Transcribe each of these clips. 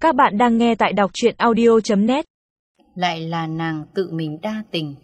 Các bạn đang nghe tại đọc truyện audio.net. Lại là nàng tự mình đa tình.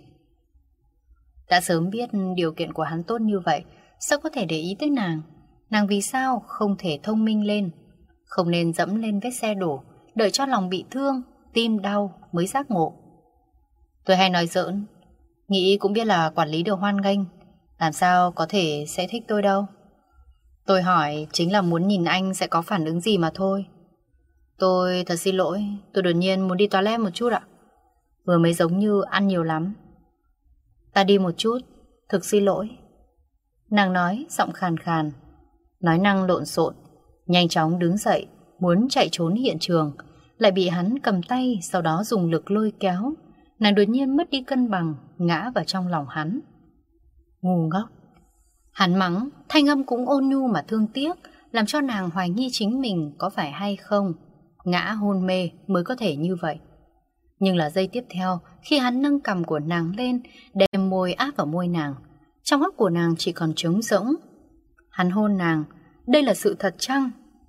Đã sớm biết điều kiện của hắn tốt như vậy, sao có thể để ý tới nàng? Nàng vì sao không thể thông minh lên? Không nên dẫm lên vết xe đổ, đợi cho lòng bị thương, tim đau mới giác ngộ. Tôi hay nói giỡn, nghĩ cũng biết là quản lý được hoan nghênh, làm sao có thể sẽ thích tôi đâu. Tôi hỏi chính là muốn nhìn anh sẽ có phản ứng gì mà thôi. Tôi thật xin lỗi, tôi đột nhiên muốn đi toilet một chút ạ. Vừa mới giống như ăn nhiều lắm. Ta đi một chút, thực xin lỗi. Nàng nói giọng khàn khàn, nói năng lộn xộn, nhanh chóng đứng dậy, muốn chạy trốn hiện trường, lại bị hắn cầm tay, sau đó dùng lực lôi kéo. Nàng đột nhiên mất đi cân bằng, ngã vào trong lòng hắn. Ngu ngốc. Hắn mắng, thanh âm cũng ôn nhu mà thương tiếc, làm cho nàng hoài nghi chính mình có phải hay không. Ngã hôn mê mới có thể như vậy. Nhưng là giây tiếp theo, khi hắn nâng cằm của nàng lên, đem môi áp vào môi nàng, trong óc của nàng chỉ còn trống rỗng. Hắn hôn nàng, đây là sự thật chăng?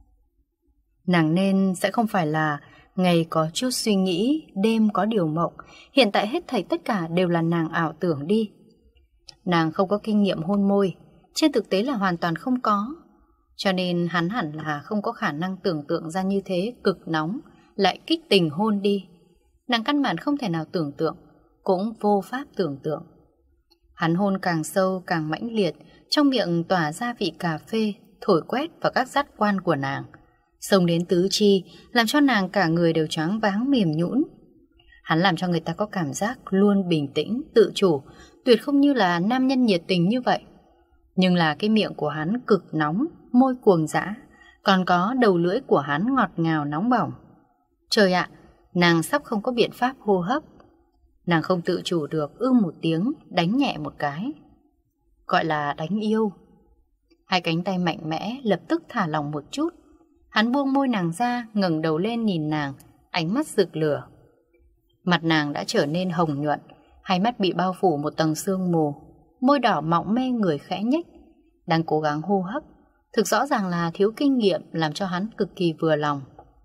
Nàng nên sẽ không phải là ngày có chút suy nghĩ, đêm có điều mộng. Hiện tại hết thảy tất cả đều là nàng ảo tưởng đi. Nàng không có kinh nghiệm hôn môi, trên thực tế là hoàn toàn không có. Cho nên hắn hẳn là không có khả năng tưởng tượng ra như thế cực nóng, lại kích tình hôn đi. Nàng căn bản không thể nào tưởng tượng, cũng vô pháp tưởng tượng. Hắn hôn càng sâu càng mãnh liệt, trong miệng tỏa ra vị cà phê, thổi quét vào các giác quan của nàng, xông đến tứ chi, làm cho nàng cả người đều choáng váng mềm nhũn. Hắn làm cho người ta có cảm giác luôn bình tĩnh, tự chủ, tuyệt không như là nam nhân nhiệt tình như vậy. Nhưng là cái miệng của hắn cực nóng, môi cuồng dã, còn có đầu lưỡi của hắn ngọt ngào nóng bỏng. Trời ạ, nàng sắp không có biện pháp hô hấp. Nàng không tự chủ được một tiếng, đánh nhẹ một cái. Gọi là đánh yêu. Hai cánh tay mạnh mẽ lập tức thả lỏng một chút. Hắn buông môi nàng ra, ngẩng đầu lên nhìn nàng, ánh mắt rực lửa. Mặt nàng đã trở nên hồng nhuận, hai mắt bị bao phủ một tầng sương mù, môi đỏ mọng mê người khẽ nhếch, đang cố gắng hô hấp. Thực rõ ràng là thiếu kinh nghiệm, làm cho hắn cực kỳ vừa lòng.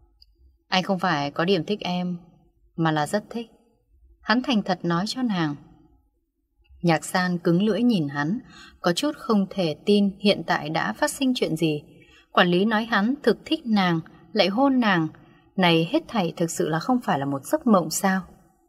Anh không phải có điểm thích em, mà là rất thích. Hắn thành thật nói cho nàng. Nhạc San cứng lưỡi nhìn hắn, có chút không thể tin hiện tại đã phát sinh chuyện gì. Quản lý nói hắn thực thích nàng, lại hôn nàng. Này hết thảy thực sự là không phải là một giấc mộng sao?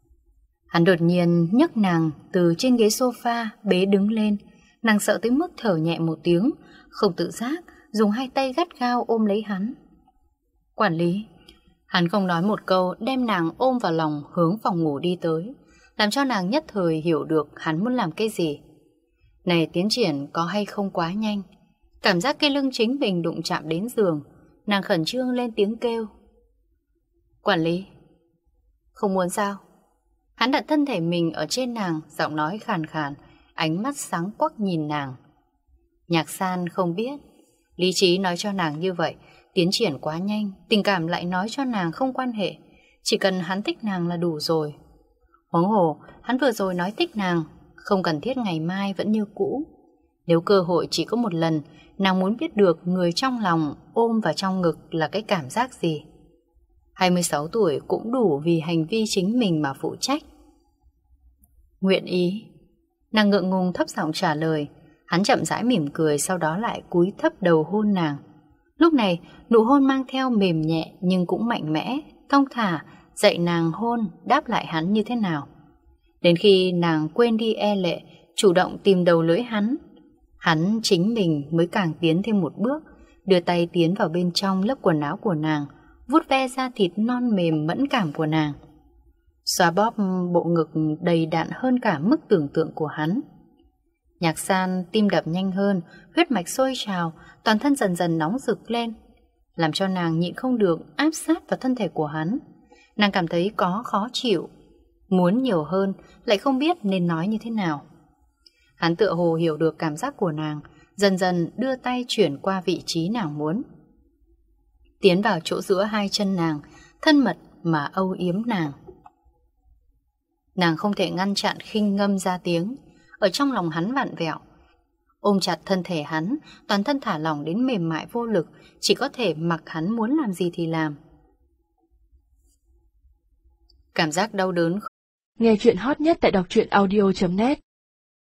Hắn đột nhiên nhấc nàng từ trên ghế sofa bế đứng lên. Nàng sợ tới mức thở nhẹ một tiếng, không tự giác dùng hai tay gắt gao ôm lấy hắn. Quản lý. Hắn không nói một câu, đem nàng ôm vào lòng hướng phòng ngủ đi tới, làm cho nàng nhất thời hiểu được hắn muốn làm cái gì. Này tiến triển có hay không quá nhanh? Cảm giác cái lưng chính mình đụng chạm đến giường, nàng khẩn trương lên tiếng kêu. Quản lý. Không muốn sao? Hắn đặt thân thể mình ở trên nàng, giọng nói khàn khàn, ánh mắt sáng quắc nhìn nàng. Nhạc San không biết, lý trí nói cho nàng như vậy, tiến triển quá nhanh, tình cảm lại nói cho nàng không quan hệ, chỉ cần hắn thích nàng là đủ rồi. Huống hồ, hắn vừa rồi nói thích nàng, không cần thiết ngày mai vẫn như cũ. Nếu cơ hội chỉ có một lần, nàng muốn biết được người trong lòng ôm vào trong ngực là cái cảm giác gì. 26 tuổi cũng đủ vì hành vi chính mình mà phụ trách. Nguyện ý. Nàng ngượng ngùng thấp giọng trả lời. Hắn chậm rãi mỉm cười, sau đó lại cúi thấp đầu hôn nàng. Lúc này, nụ hôn mang theo mềm nhẹ nhưng cũng mạnh mẽ, thong thả, dạy nàng hôn, đáp lại hắn như thế nào. Đến khi nàng quên đi e lệ, chủ động tìm đầu lưỡi hắn, hắn chính mình mới càng tiến thêm một bước, đưa tay tiến vào bên trong lớp quần áo của nàng, vuốt ve da thịt non mềm mẫn cảm của nàng, xoa bóp bộ ngực đầy đặn hơn cả mức tưởng tượng của hắn. Nhạc San tim đập nhanh hơn, huyết mạch sôi trào, toàn thân dần dần nóng rực lên, làm cho nàng nhịn không được áp sát vào thân thể của hắn. Nàng cảm thấy có khó chịu, muốn nhiều hơn, lại không biết nên nói như thế nào. Hắn tựa hồ hiểu được cảm giác của nàng, dần dần đưa tay chuyển qua vị trí nàng muốn, tiến vào chỗ giữa hai chân nàng, thân mật mà âu yếm nàng. Nàng không thể ngăn chặn khinh ngâm ra tiếng, ở trong lòng hắn vặn vẹo. Ôm chặt thân thể hắn, toàn thân thả lỏng đến mềm mại vô lực, chỉ có thể mặc hắn muốn làm gì thì làm. Cảm giác đau đớn. Nghe chuyện hot nhất tại đọc truyện audio.net